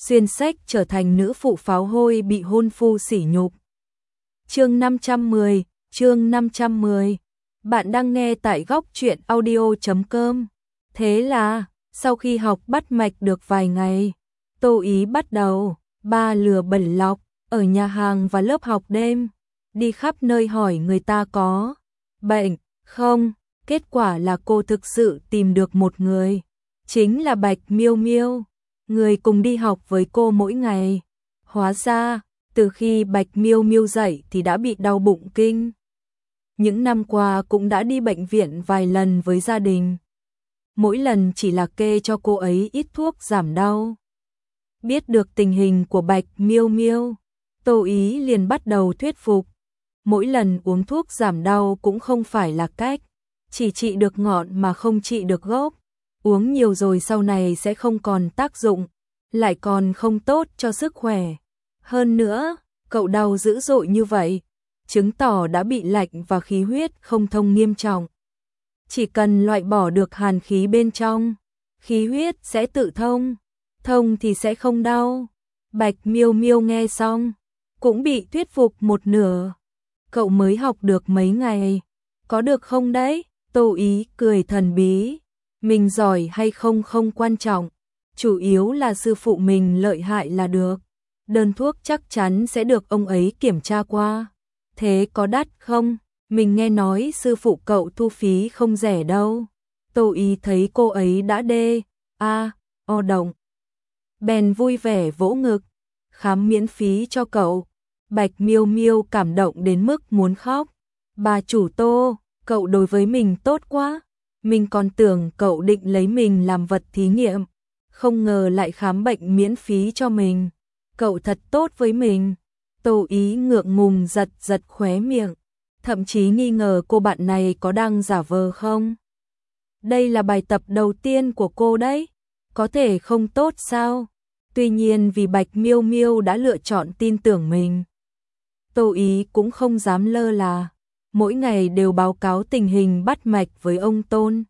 xuyên sách trở thành nữ phụ pháo hôi bị hôn phu sỉ nhục. Chương 510. Bạn đang nghe tại góc truyện audio.com. Thế là, sau khi học bắt mạch được vài ngày, Tô Ý bắt đầu ba lừa bẩn lọc ở nhà hàng và lớp học đêm, đi khắp nơi hỏi người ta có bệnh không. Kết quả là cô thực sự tìm được một người, chính là Bạch Miêu Miêu, người cùng đi học với cô mỗi ngày. Hóa ra, từ khi Bạch Miêu Miêu dậy thì đã bị đau bụng kinh. Những năm qua cũng đã đi bệnh viện vài lần với gia đình. Mỗi lần chỉ là kê cho cô ấy ít thuốc giảm đau. Biết được tình hình của Bạch Miêu Miêu, Tô Ý liền bắt đầu thuyết phục. Mỗi lần uống thuốc giảm đau cũng không phải là cách, chỉ trị được ngọn mà không trị được gốc. Uống nhiều rồi sau này sẽ không còn tác dụng, lại còn không tốt cho sức khỏe. Hơn nữa, cậu đau dữ dội như vậy, chứng tỏ đã bị lạnh và khí huyết không thông nghiêm trọng. Chỉ cần loại bỏ được hàn khí bên trong, khí huyết sẽ tự thông, thông thì sẽ không đau. Bạch Miêu Miêu nghe xong, cũng bị thuyết phục một nửa. Cậu mới học được mấy ngày, có được không đấy? Tô Ý cười thần bí. Mình giỏi hay không không quan trọng, chủ yếu là sư phụ mình lợi hại là được. Đơn thuốc chắc chắn sẽ được ông ấy kiểm tra qua. Thế có đắt không? Mình nghe nói sư phụ cậu thu phí không rẻ đâu. Tô Ý thấy cô ấy đã o động, bèn vui vẻ vỗ ngực, khám miễn phí cho cậu. Bạch Miêu Miêu cảm động đến mức muốn khóc. Bà chủ Tô, cậu đối với mình tốt quá. Mình còn tưởng cậu định lấy mình làm vật thí nghiệm, không ngờ lại khám bệnh miễn phí cho mình. Cậu thật tốt với mình. Tô Ý ngượng ngùng giật giật khóe miệng, thậm chí nghi ngờ cô bạn này có đang giả vờ không. Đây là bài tập đầu tiên của cô đấy, có thể không tốt sao? Tuy nhiên vì Bạch Miêu Miêu đã lựa chọn tin tưởng mình, Tô Ý cũng không dám lơ là, mỗi ngày đều báo cáo tình hình bắt mạch với ông Tôn.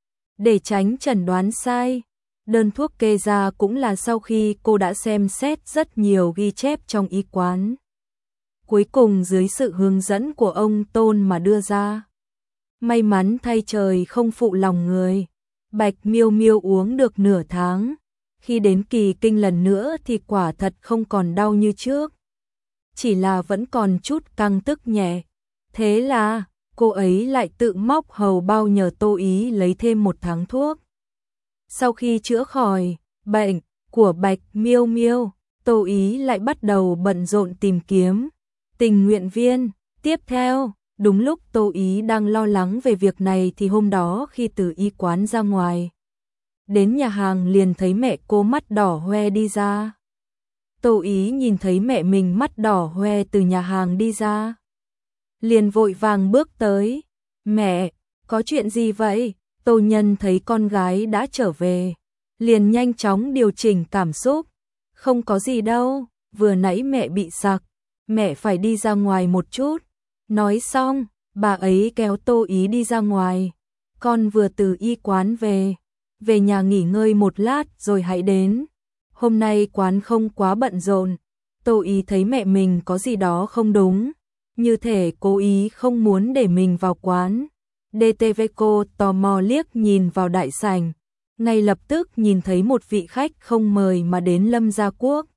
Để tránh chẩn đoán sai, đơn thuốc kê ra cũng là sau khi cô đã xem xét rất nhiều ghi chép trong y quán. Cuối cùng dưới sự hướng dẫn của ông Tôn mà đưa ra. May mắn thay trời không phụ lòng người, Bạch Miêu Miêu uống được nửa tháng. Khi đến kỳ kinh lần nữa thì quả thật không còn đau như trước, chỉ là vẫn còn chút căng tức nhẹ. Thế là cô ấy lại tự móc hầu bao nhờ Tô Ý lấy thêm một tháng thuốc. Sau khi chữa khỏi bệnh của Bạch Miêu Miêu, Tô Ý lại bắt đầu bận rộn tìm kiếm tình nguyện viên. Tiếp theo, đúng lúc Tô Ý đang lo lắng về việc này thì hôm đó khi từ y quán ra ngoài, đến nhà hàng liền thấy mẹ cô mắt đỏ hoe đi ra. Tô Ý nhìn thấy mẹ mình mắt đỏ hoe từ nhà hàng đi ra, liền vội vàng bước tới. Mẹ, có chuyện gì vậy? Tô Nhân thấy con gái đã trở về, liền nhanh chóng điều chỉnh cảm xúc. Không có gì đâu, vừa nãy mẹ bị sặc, mẹ phải đi ra ngoài một chút. Nói xong, bà ấy kéo Tô Ý đi ra ngoài. Con vừa từ y quán về nhà nghỉ ngơi một lát rồi hãy đến. Hôm nay quán không quá bận rộn. Tô Ý thấy mẹ mình có gì đó không đúng, như thể cố ý không muốn để mình vào quán. DTV cô tò mò liếc nhìn vào đại sảnh, ngay lập tức nhìn thấy một vị khách không mời mà đến Lâm Gia Quốc.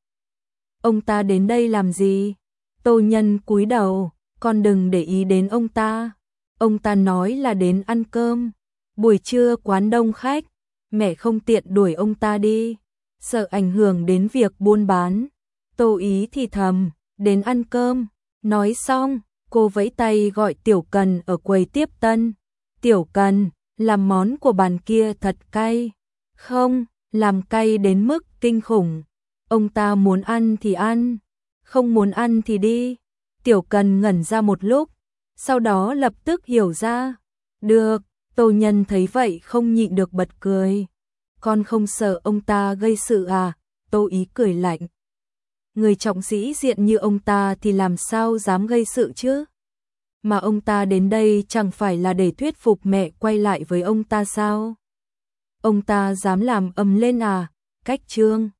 Ông ta đến đây làm gì? Tô Nhân cúi đầu, con đừng để ý đến ông ta. Ông ta nói là đến ăn cơm. Buổi trưa quán đông khách, mẹ không tiện đuổi ông ta đi, sợ ảnh hưởng đến việc buôn bán. Tô Ý thì thầm, đến ăn cơm. Nói xong, cô vẫy tay gọi Tiểu Cần ở quầy tiếp tân. Tiểu Cần, làm món của bàn kia thật cay. Không, làm cay đến mức kinh khủng. Ông ta muốn ăn thì ăn, không muốn ăn thì đi. Tiểu Cần ngẩn ra một lúc, sau đó lập tức hiểu ra. Được. Tô Nhân thấy vậy không nhịn được bật cười. Con không sợ ông ta gây sự à? Tô Ý cười lạnh. Người trọng sĩ diện như ông ta thì làm sao dám gây sự chứ? Mà ông ta đến đây chẳng phải là để thuyết phục mẹ quay lại với ông ta sao? Ông ta dám làm ầm lên à? Cách chương